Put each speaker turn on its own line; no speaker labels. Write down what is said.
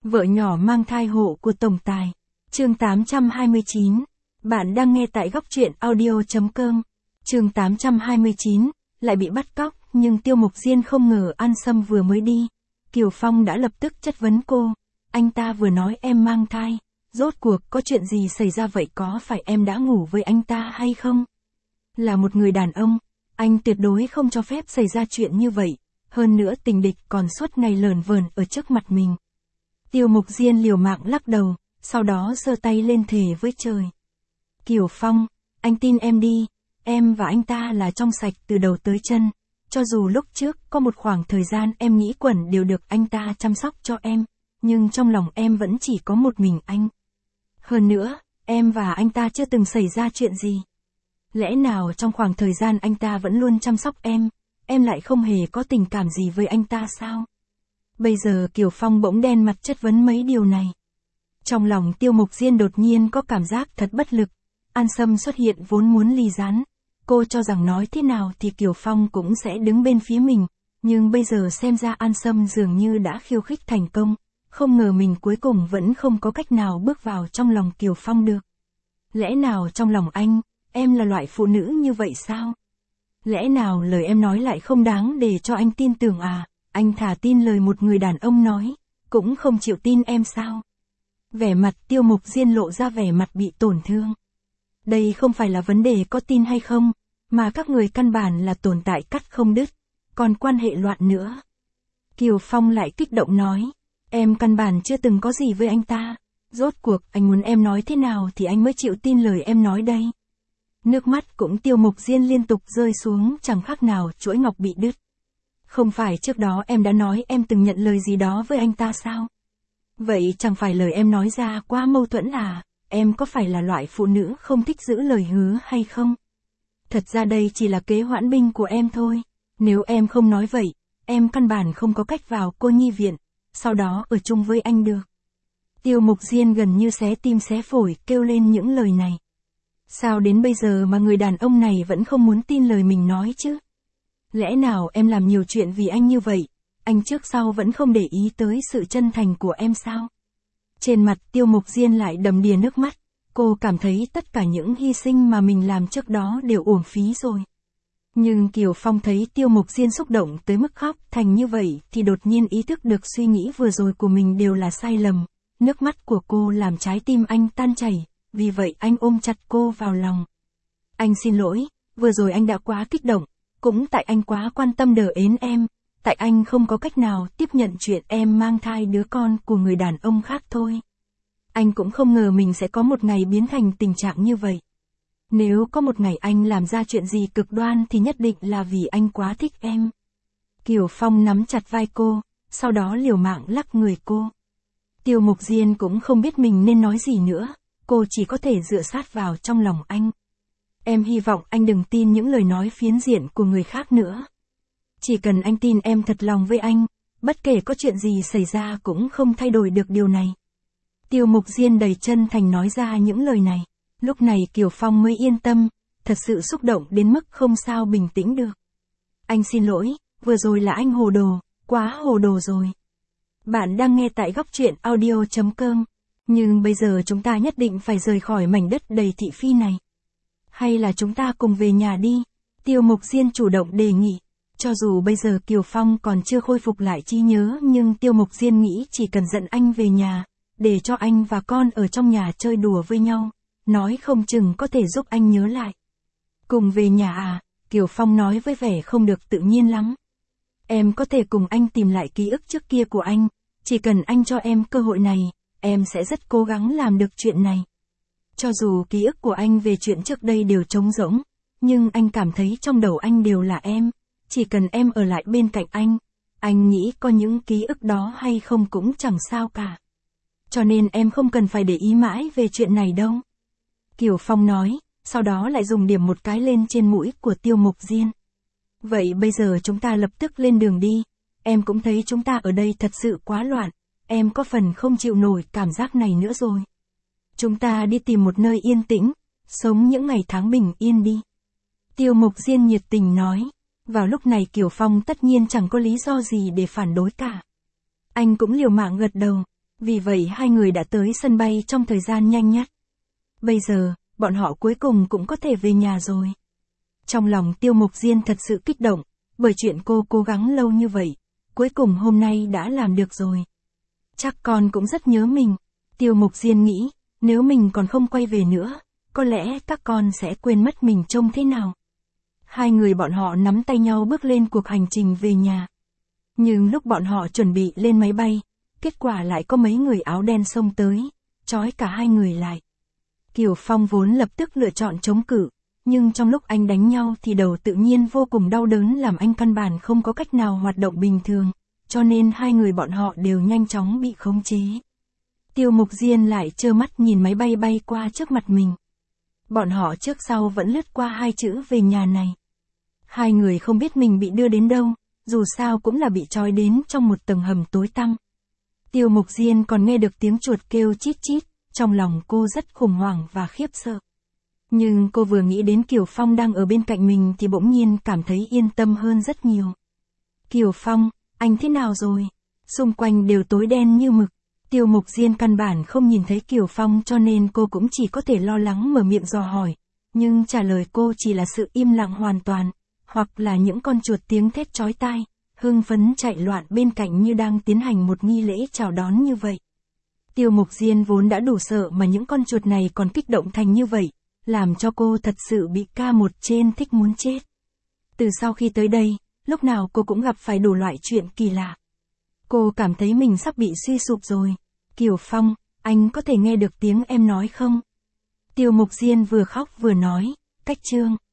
Vợ nhỏ mang thai hộ của tổng tài. Chương 829. Bạn đang nghe tại góc truyện audio.com. Chương 829, lại bị bắt cóc, nhưng Tiêu Mục Diên không ngờ An Sâm vừa mới đi. Kiều Phong đã lập tức chất vấn cô. Anh ta vừa nói em mang thai. Rốt cuộc có chuyện gì xảy ra vậy, có phải em đã ngủ với anh ta hay không? Là một người đàn ông, anh tuyệt đối không cho phép xảy ra chuyện như vậy. Hơn nữa tình địch còn suốt ngày lởn vởn ở trước mặt mình. Tiêu Mục Diên liều mạng lắc đầu, sau đó giơ tay lên thề với trời. Kiều Phong, anh tin em đi, em và anh ta là trong sạch từ đầu tới chân. Cho dù lúc trước có một khoảng thời gian em nghĩ quẩn đều được anh ta chăm sóc cho em, nhưng trong lòng em vẫn chỉ có một mình anh. Hơn nữa, em và anh ta chưa từng xảy ra chuyện gì. Lẽ nào trong khoảng thời gian anh ta vẫn luôn chăm sóc em lại không hề có tình cảm gì với anh ta sao? Bây giờ Kiều Phong bỗng đen mặt chất vấn mấy điều này. Trong lòng Tiêu Mục Diên đột nhiên có cảm giác thật bất lực. An Sâm xuất hiện vốn muốn ly gián. Cô cho rằng nói thế nào thì Kiều Phong cũng sẽ đứng bên phía mình. Nhưng bây giờ xem ra An Sâm dường như đã khiêu khích thành công. Không ngờ mình cuối cùng vẫn không có cách nào bước vào trong lòng Kiều Phong được. Lẽ nào trong lòng anh, em là loại phụ nữ như vậy sao? Lẽ nào lời em nói lại không đáng để cho anh tin tưởng à? Anh thà tin lời một người đàn ông nói, cũng không chịu tin em sao? Vẻ mặt Tiêu Mục Diên lộ ra vẻ mặt bị tổn thương. Đây không phải là vấn đề có tin hay không, mà các người căn bản là tồn tại cắt không đứt, còn quan hệ loạn nữa. Kiều Phong lại kích động nói, em căn bản chưa từng có gì với anh ta. Rốt cuộc anh muốn em nói thế nào thì anh mới chịu tin lời em nói đây. Nước mắt cũng Tiêu Mục Diên liên tục rơi xuống, chẳng khác nào chuỗi ngọc bị đứt. Không phải trước đó em đã nói em từng nhận lời gì đó với anh ta sao? Vậy chẳng phải lời em nói ra quá mâu thuẫn à? Em có phải là loại phụ nữ không thích giữ lời hứa hay không? Thật ra đây chỉ là kế hoãn binh của em thôi. Nếu em không nói vậy, em căn bản không có cách vào cô nhi viện, sau đó ở chung với anh được. Tiêu Mục Diên gần như xé tim xé phổi kêu lên những lời này. Sao đến bây giờ mà người đàn ông này vẫn không muốn tin lời mình nói chứ? Lẽ nào em làm nhiều chuyện vì anh như vậy, anh trước sau vẫn không để ý tới sự chân thành của em sao? Trên mặt Tiêu Mục Diên lại đầm đìa nước mắt, cô cảm thấy tất cả những hy sinh mà mình làm trước đó đều uổng phí rồi. Nhưng Kiều Phong thấy Tiêu Mục Diên xúc động tới mức khóc thành như vậy thì đột nhiên ý thức được suy nghĩ vừa rồi của mình đều là sai lầm. Nước mắt của cô làm trái tim anh tan chảy, vì vậy anh ôm chặt cô vào lòng. Anh xin lỗi, vừa rồi anh đã quá kích động, cũng tại anh quá quan tâm đờ ến em, tại anh không có cách nào tiếp nhận chuyện em mang thai đứa con của người đàn ông khác thôi. Anh cũng không ngờ mình sẽ có một ngày biến thành tình trạng như vậy. Nếu có một ngày anh làm ra chuyện gì cực đoan thì nhất định là vì anh quá thích em. Kiều Phong nắm chặt vai cô, sau đó liều mạng lắc người cô. Tiêu Mục Diên cũng không biết mình nên nói gì nữa, cô chỉ có thể dựa sát vào trong lòng anh. Em hy vọng anh đừng tin những lời nói phiến diện của người khác nữa. Chỉ cần anh tin em thật lòng với anh, bất kể có chuyện gì xảy ra cũng không thay đổi được điều này. Tiêu Mục Diên đầy chân thành nói ra những lời này. Lúc này Kiều Phong mới yên tâm, thật sự xúc động đến mức không sao bình tĩnh được. Anh xin lỗi, vừa rồi là anh hồ đồ, quá hồ đồ rồi. Bạn đang nghe tại góc truyện audio.com. Nhưng bây giờ chúng ta nhất định phải rời khỏi mảnh đất đầy thị phi này. Hay là chúng ta cùng về nhà đi? Tiêu Mục Diên chủ động đề nghị. Cho dù bây giờ Kiều Phong còn chưa khôi phục lại trí nhớ, nhưng Tiêu Mục Diên nghĩ chỉ cần dẫn anh về nhà, để cho anh và con ở trong nhà chơi đùa với nhau, nói không chừng có thể giúp anh nhớ lại. Cùng về nhà à? Kiều Phong nói với vẻ không được tự nhiên lắm. Em có thể cùng anh tìm lại ký ức trước kia của anh, chỉ cần anh cho em cơ hội này, em sẽ rất cố gắng làm được chuyện này. Cho dù ký ức của anh về chuyện trước đây đều trống rỗng, nhưng anh cảm thấy trong đầu anh đều là em. Chỉ cần em ở lại bên cạnh anh nghĩ có những ký ức đó hay không cũng chẳng sao cả. Cho nên em không cần phải để ý mãi về chuyện này đâu. Kiều Phong nói, sau đó lại dùng điểm một cái lên trên mũi của Tiêu Mục Diên. Vậy bây giờ chúng ta lập tức lên đường đi. Em cũng thấy chúng ta ở đây thật sự quá loạn. Em có phần không chịu nổi cảm giác này nữa rồi. Chúng ta đi tìm một nơi yên tĩnh, sống những ngày tháng bình yên đi. Tiêu Mục Diên nhiệt tình nói. Vào lúc này Kiều Phong tất nhiên chẳng có lý do gì để phản đối cả. Anh cũng liều mạng gật đầu. Vì vậy hai người đã tới sân bay trong thời gian nhanh nhất. Bây giờ, bọn họ cuối cùng cũng có thể về nhà rồi. Trong lòng Tiêu Mục Diên thật sự kích động, bởi chuyện cô cố gắng lâu như vậy, cuối cùng hôm nay đã làm được rồi. Chắc con cũng rất nhớ mình. Tiêu Mục Diên nghĩ, nếu mình còn không quay về nữa, có lẽ các con sẽ quên mất mình trông thế nào. Hai người bọn họ nắm tay nhau bước lên cuộc hành trình về nhà. Nhưng lúc bọn họ chuẩn bị lên máy bay, kết quả lại có mấy người áo đen xông tới, trói cả hai người lại. Kiều Phong vốn lập tức lựa chọn chống cự, nhưng trong lúc anh đánh nhau thì đầu tự nhiên vô cùng đau đớn làm anh căn bản không có cách nào hoạt động bình thường, cho nên hai người bọn họ đều nhanh chóng bị khống chế. Tiêu Mục Diên lại trơ mắt nhìn máy bay bay qua trước mặt mình. Bọn họ trước sau vẫn lướt qua hai chữ về nhà này. Hai người không biết mình bị đưa đến đâu, dù sao cũng là bị trói đến trong một tầng hầm tối tăm. Tiêu Mục Diên còn nghe được tiếng chuột kêu chít chít, trong lòng cô rất khủng hoảng và khiếp sợ. Nhưng cô vừa nghĩ đến Kiều Phong đang ở bên cạnh mình thì bỗng nhiên cảm thấy yên tâm hơn rất nhiều. Kiều Phong, anh thế nào rồi? Xung quanh đều tối đen như mực. Tiêu Mục Diên căn bản không nhìn thấy Kiều Phong cho nên cô cũng chỉ có thể lo lắng mở miệng dò hỏi. Nhưng trả lời cô chỉ là sự im lặng hoàn toàn, hoặc là những con chuột tiếng thét chói tai, hưng phấn chạy loạn bên cạnh như đang tiến hành một nghi lễ chào đón như vậy. Tiêu Mục Diên vốn đã đủ sợ mà những con chuột này còn kích động thành như vậy, làm cho cô thật sự bị ca một trên thích muốn chết. Từ sau khi tới đây, lúc nào cô cũng gặp phải đủ loại chuyện kỳ lạ. Cô cảm thấy mình sắp bị suy sụp rồi. Kiều Phong, anh có thể nghe được tiếng em nói không? Tiêu Mục Diên vừa khóc vừa nói, cách chương.